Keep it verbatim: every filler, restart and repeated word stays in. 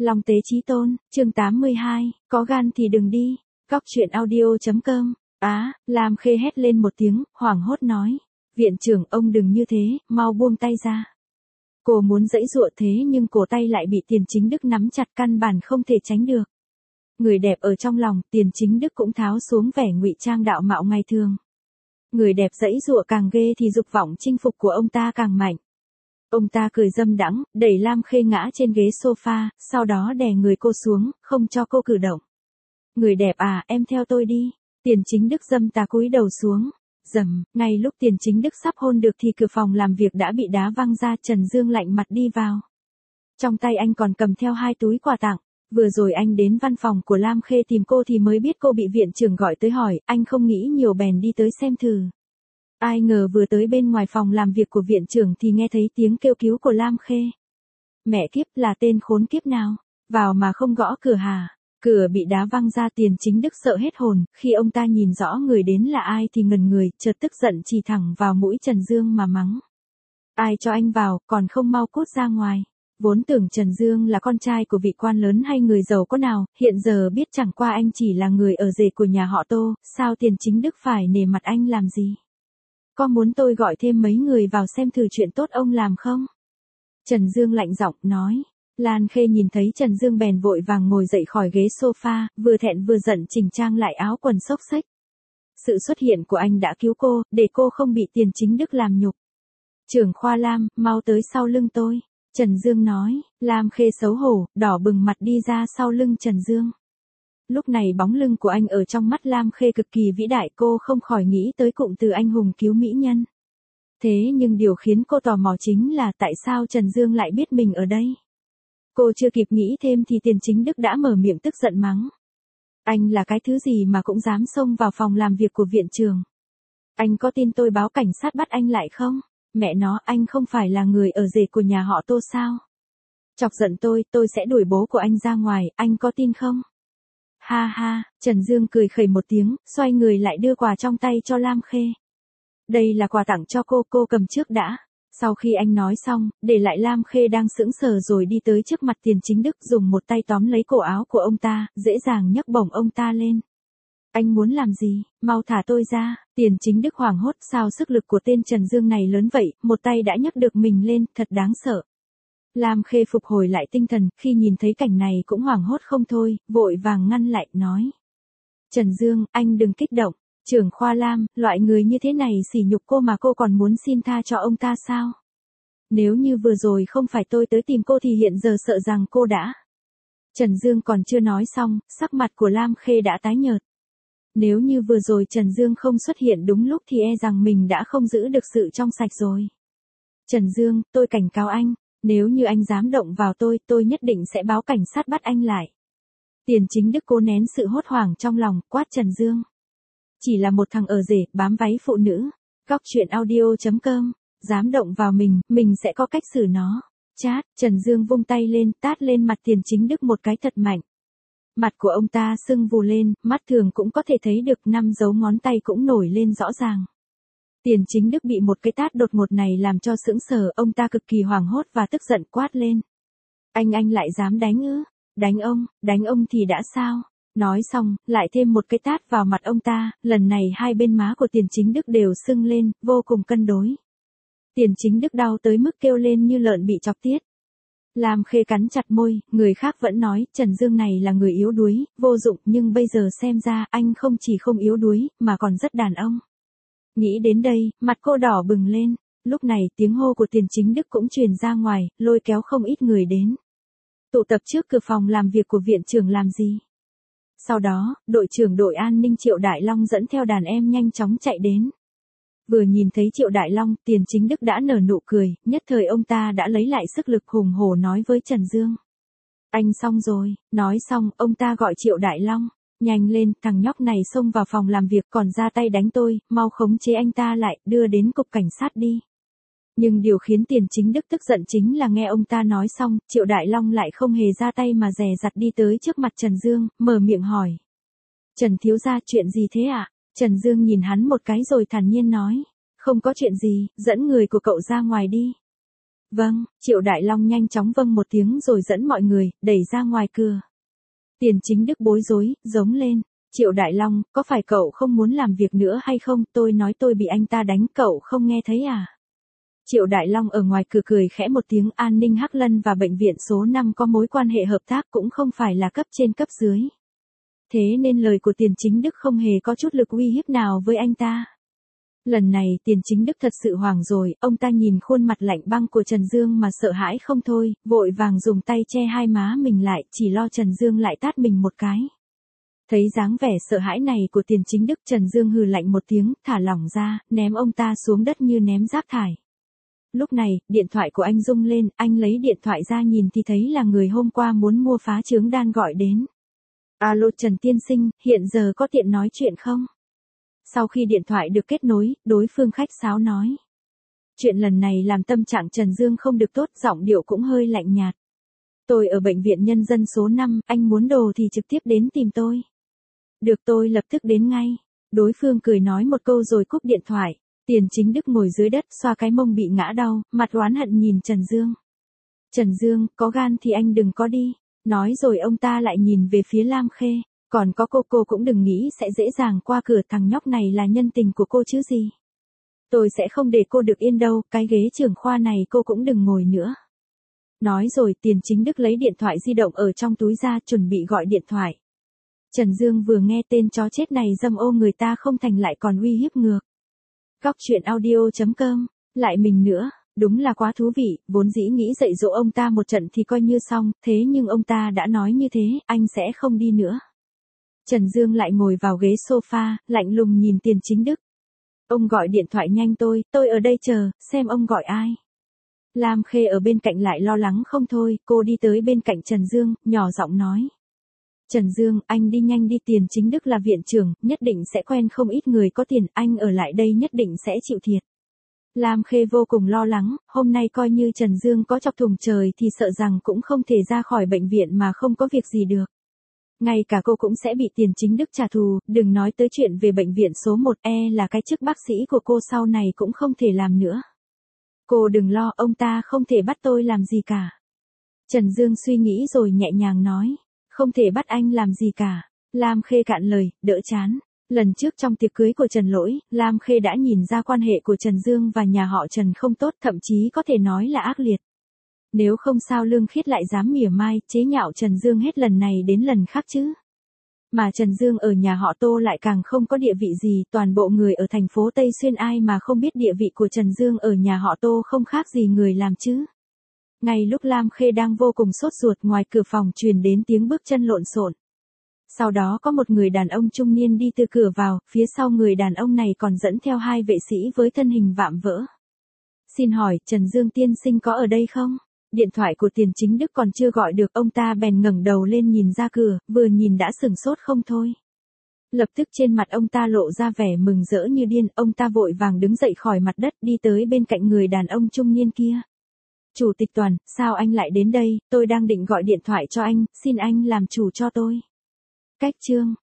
Long tế chí tôn, chương tám mươi hai, có gan thì đừng đi. Góc truyện audio chấm com. Á, Lam Khê hét lên một tiếng, hoảng hốt nói. Viện trưởng, ông đừng như thế, mau buông tay ra. Cô muốn giãy giụa thế nhưng cổ tay lại bị Tiền Chính Đức nắm chặt, căn bản không thể tránh được. Người đẹp ở trong lòng, Tiền Chính Đức cũng tháo xuống vẻ ngụy trang đạo mạo ngày thường. Người đẹp giãy giụa càng ghê thì dục vọng chinh phục của ông ta càng mạnh. Ông ta cười dâm đãng, đẩy Lam Khê ngã trên ghế sofa, sau đó đè người cô xuống, không cho cô cử động. Người đẹp à, em theo tôi đi. Tiền Chính Đức dâm tà cúi đầu xuống. Dầm, ngay lúc Tiền Chính Đức sắp hôn được thì cửa phòng làm việc đã bị đá văng ra. Trần Dương lạnh mặt đi vào. Trong tay anh còn cầm theo hai túi quà tặng. Vừa rồi anh đến văn phòng của Lam Khê tìm cô thì mới biết cô bị viện trưởng gọi tới hỏi, anh không nghĩ nhiều bèn đi tới xem thử. Ai ngờ vừa tới bên ngoài phòng làm việc của viện trưởng thì nghe thấy tiếng kêu cứu của Lam Khê. Mẹ kiếp, là tên khốn kiếp nào, vào mà không gõ cửa hả? Cửa bị đá văng ra. Tiền Chính Đức sợ hết hồn, khi ông ta nhìn rõ người đến là ai thì ngần người, chợt tức giận chỉ thẳng vào mũi Trần Dương mà mắng. Ai cho anh vào, còn không mau cút ra ngoài. Vốn tưởng Trần Dương là con trai của vị quan lớn hay người giàu có nào, hiện giờ biết chẳng qua anh chỉ là người ở rể của nhà họ Tô, sao Tiền Chính Đức phải nể mặt anh làm gì? Có muốn tôi gọi thêm mấy người vào xem thử chuyện tốt ông làm không? Trần Dương lạnh giọng nói. Lan Khê nhìn thấy Trần Dương bèn vội vàng ngồi dậy khỏi ghế sofa, vừa thẹn vừa giận chỉnh trang lại áo quần xốc xếch. Sự xuất hiện của anh đã cứu cô, để cô không bị Tiền Chính Đức làm nhục. Trưởng khoa Lam, mau tới sau lưng tôi. Trần Dương nói. Lam Khê xấu hổ, đỏ bừng mặt đi ra sau lưng Trần Dương. Lúc này bóng lưng của anh ở trong mắt Lam Khê cực kỳ vĩ đại, cô không khỏi nghĩ tới cụm từ anh hùng cứu mỹ nhân. Thế nhưng điều khiến cô tò mò chính là tại sao Trần Dương lại biết mình ở đây. Cô chưa kịp nghĩ thêm thì Tiền Chính Đức đã mở miệng tức giận mắng. Anh là cái thứ gì mà cũng dám xông vào phòng làm việc của viện trưởng? Anh có tin tôi báo cảnh sát bắt anh lại không? Mẹ nó, anh không phải là người ở rể của nhà họ Tô sao? Chọc giận tôi, tôi sẽ đuổi bố của anh ra ngoài, anh có tin không? Ha ha, Trần Dương cười khẩy một tiếng, xoay người lại đưa quà trong tay cho Lam Khê. Đây là quà tặng cho cô, cô cầm trước đã. Sau khi anh nói xong, để lại Lam Khê đang sững sờ rồi đi tới trước mặt Tiền Chính Đức, dùng một tay tóm lấy cổ áo của ông ta, dễ dàng nhấc bổng ông ta lên. Anh muốn làm gì, mau thả tôi ra. Tiền Chính Đức hoảng hốt, sao sức lực của tên Trần Dương này lớn vậy, một tay đã nhấc được mình lên, thật đáng sợ. Lam Khê phục hồi lại tinh thần, khi nhìn thấy cảnh này cũng hoảng hốt không thôi, vội vàng ngăn lại, nói. Trần Dương, anh đừng kích động. Trưởng khoa Lam, loại người như thế này sỉ nhục cô mà cô còn muốn xin tha cho ông ta sao? Nếu như vừa rồi không phải tôi tới tìm cô thì hiện giờ sợ rằng cô đã. Trần Dương còn chưa nói xong, sắc mặt của Lam Khê đã tái nhợt. Nếu như vừa rồi Trần Dương không xuất hiện đúng lúc thì e rằng mình đã không giữ được sự trong sạch rồi. Trần Dương, tôi cảnh cáo anh, nếu như anh dám động vào tôi, tôi nhất định sẽ báo cảnh sát bắt anh lại. Tiền Chính Đức cố nén sự hốt hoảng trong lòng, quát Trần Dương. Chỉ là một thằng ở rể, bám váy phụ nữ. Góc truyện audio chấm com. Dám động vào mình, mình sẽ có cách xử nó. Chát, Trần Dương vung tay lên, tát lên mặt Tiền Chính Đức một cái thật mạnh. Mặt của ông ta sưng vù lên, mắt thường cũng có thể thấy được năm dấu ngón tay cũng nổi lên rõ ràng. Tiền Chính Đức bị một cái tát đột ngột này làm cho sững sờ, ông ta cực kỳ hoảng hốt và tức giận quát lên. Anh anh lại dám đánh ư? Đánh ông, đánh ông thì đã sao? Nói xong, lại thêm một cái tát vào mặt ông ta, lần này hai bên má của Tiền Chính Đức đều sưng lên, vô cùng cân đối. Tiền Chính Đức đau tới mức kêu lên như lợn bị chọc tiết. Lam Khê cắn chặt môi, người khác vẫn nói, Trần Dương này là người yếu đuối, vô dụng, nhưng bây giờ xem ra, anh không chỉ không yếu đuối, mà còn rất đàn ông. Nghĩ đến đây, mặt cô đỏ bừng lên, lúc này tiếng hô của Tiền Chính Đức cũng truyền ra ngoài, lôi kéo không ít người đến. Tụ tập trước cửa phòng làm việc của viện trưởng làm gì? Sau đó, đội trưởng đội an ninh Triệu Đại Long dẫn theo đàn em nhanh chóng chạy đến. Vừa nhìn thấy Triệu Đại Long, Tiền Chính Đức đã nở nụ cười, nhất thời ông ta đã lấy lại sức lực hùng hổ nói với Trần Dương. Anh xong rồi, nói xong, ông ta gọi Triệu Đại Long. Nhanh lên, thằng nhóc này xông vào phòng làm việc còn ra tay đánh tôi, mau khống chế anh ta lại, đưa đến cục cảnh sát đi. Nhưng điều khiến Tiền Chính Đức tức giận chính là nghe ông ta nói xong, Triệu Đại Long lại không hề ra tay mà dè dặt đi tới trước mặt Trần Dương, mở miệng hỏi. Trần thiếu gia, chuyện gì thế ạ? À? Trần Dương nhìn hắn một cái rồi thản nhiên nói. Không có chuyện gì, dẫn người của cậu ra ngoài đi. Vâng, Triệu Đại Long nhanh chóng vâng một tiếng rồi dẫn mọi người, đẩy ra ngoài cửa. Tiền Chính Đức bối rối, giống lên. Triệu Đại Long, có phải cậu không muốn làm việc nữa hay không? Tôi nói tôi bị anh ta đánh, cậu không nghe thấy à? Triệu Đại Long ở ngoài cửa cười khẽ một tiếng. An ninh Hắc Lân và bệnh viện số năm có mối quan hệ hợp tác, cũng không phải là cấp trên cấp dưới. Thế nên lời của Tiền Chính Đức không hề có chút lực uy hiếp nào với anh ta. Lần này Tiền Chính Đức thật sự hoảng rồi, ông ta nhìn khuôn mặt lạnh băng của Trần Dương mà sợ hãi không thôi, vội vàng dùng tay che hai má mình lại, chỉ lo Trần Dương lại tát mình một cái. Thấy dáng vẻ sợ hãi này của Tiền Chính Đức, Trần Dương hừ lạnh một tiếng, thả lỏng ra, ném ông ta xuống đất như ném rác thải. Lúc này, điện thoại của anh rung lên, anh lấy điện thoại ra nhìn thì thấy là người hôm qua muốn mua phá trướng đan gọi đến. Alo Trần tiên sinh, hiện giờ có tiện nói chuyện không? Sau khi điện thoại được kết nối, đối phương khách sáo nói. Chuyện lần này làm tâm trạng Trần Dương không được tốt, giọng điệu cũng hơi lạnh nhạt. Tôi ở bệnh viện nhân dân số năm, anh muốn đồ thì trực tiếp đến tìm tôi. Được, tôi lập tức đến ngay. Đối phương cười nói một câu rồi cúp điện thoại. Tiền Chính Đức ngồi dưới đất, xoa cái mông bị ngã đau, mặt oán hận nhìn Trần Dương. Trần Dương, có gan thì anh đừng có đi. Nói rồi ông ta lại nhìn về phía Lam Khê. Còn có cô, cô cũng đừng nghĩ sẽ dễ dàng qua cửa, thằng nhóc này là nhân tình của cô chứ gì. Tôi sẽ không để cô được yên đâu, cái ghế trưởng khoa này cô cũng đừng ngồi nữa. Nói rồi Tiền Chính Đức lấy điện thoại di động ở trong túi ra, chuẩn bị gọi điện thoại. Trần Dương vừa nghe tên chó chết này dâm ô người ta không thành lại còn uy hiếp ngược. Góc truyện audio chấm com, lại mình nữa, đúng là quá thú vị, vốn dĩ nghĩ dạy dỗ ông ta một trận thì coi như xong, thế nhưng ông ta đã nói như thế, anh sẽ không đi nữa. Trần Dương lại ngồi vào ghế sofa, lạnh lùng nhìn Tiền Chính Đức. Ông gọi điện thoại nhanh tôi, tôi ở đây chờ, xem ông gọi ai. Lam Khê ở bên cạnh lại lo lắng không thôi, cô đi tới bên cạnh Trần Dương, nhỏ giọng nói. Trần Dương, anh đi nhanh đi, Tiền Chính Đức là viện trưởng, nhất định sẽ quen không ít người có tiền, anh ở lại đây nhất định sẽ chịu thiệt. Lam Khê vô cùng lo lắng, hôm nay coi như Trần Dương có chọc thủng trời thì sợ rằng cũng không thể ra khỏi bệnh viện mà không có việc gì được. Ngay cả cô cũng sẽ bị Tiền Chính Đức trả thù, đừng nói tới chuyện về bệnh viện số một, e là cái chức bác sĩ của cô sau này cũng không thể làm nữa. Cô đừng lo, ông ta không thể bắt tôi làm gì cả. Trần Dương suy nghĩ rồi nhẹ nhàng nói, không thể bắt anh làm gì cả. Lam Khê cạn lời, đỡ chán. Lần trước trong tiệc cưới của Trần Lỗi, Lam Khê đã nhìn ra quan hệ của Trần Dương và nhà họ Trần không tốt, thậm chí có thể nói là ác liệt. Nếu không sao Lương Khiết lại dám mỉa mai, chế nhạo Trần Dương hết lần này đến lần khác chứ. Mà Trần Dương ở nhà họ Tô lại càng không có địa vị gì, toàn bộ người ở thành phố Tây Xuyên ai mà không biết địa vị của Trần Dương ở nhà họ Tô không khác gì người làm chứ. Ngay lúc Lam Khê đang vô cùng sốt ruột, ngoài cửa phòng truyền đến tiếng bước chân lộn xộn. Sau đó có một người đàn ông trung niên đi từ cửa vào, phía sau người đàn ông này còn dẫn theo hai vệ sĩ với thân hình vạm vỡ. Xin hỏi, Trần Dương tiên sinh có ở đây không? Điện thoại của Tiền Chính Đức còn chưa gọi được, ông ta bèn ngẩng đầu lên nhìn ra cửa, vừa nhìn đã sửng sốt không thôi. Lập tức trên mặt ông ta lộ ra vẻ mừng rỡ như điên, ông ta vội vàng đứng dậy khỏi mặt đất đi tới bên cạnh người đàn ông trung niên kia. Chủ tịch Toàn, sao anh lại đến đây, tôi đang định gọi điện thoại cho anh, xin anh làm chủ cho tôi. Cách chương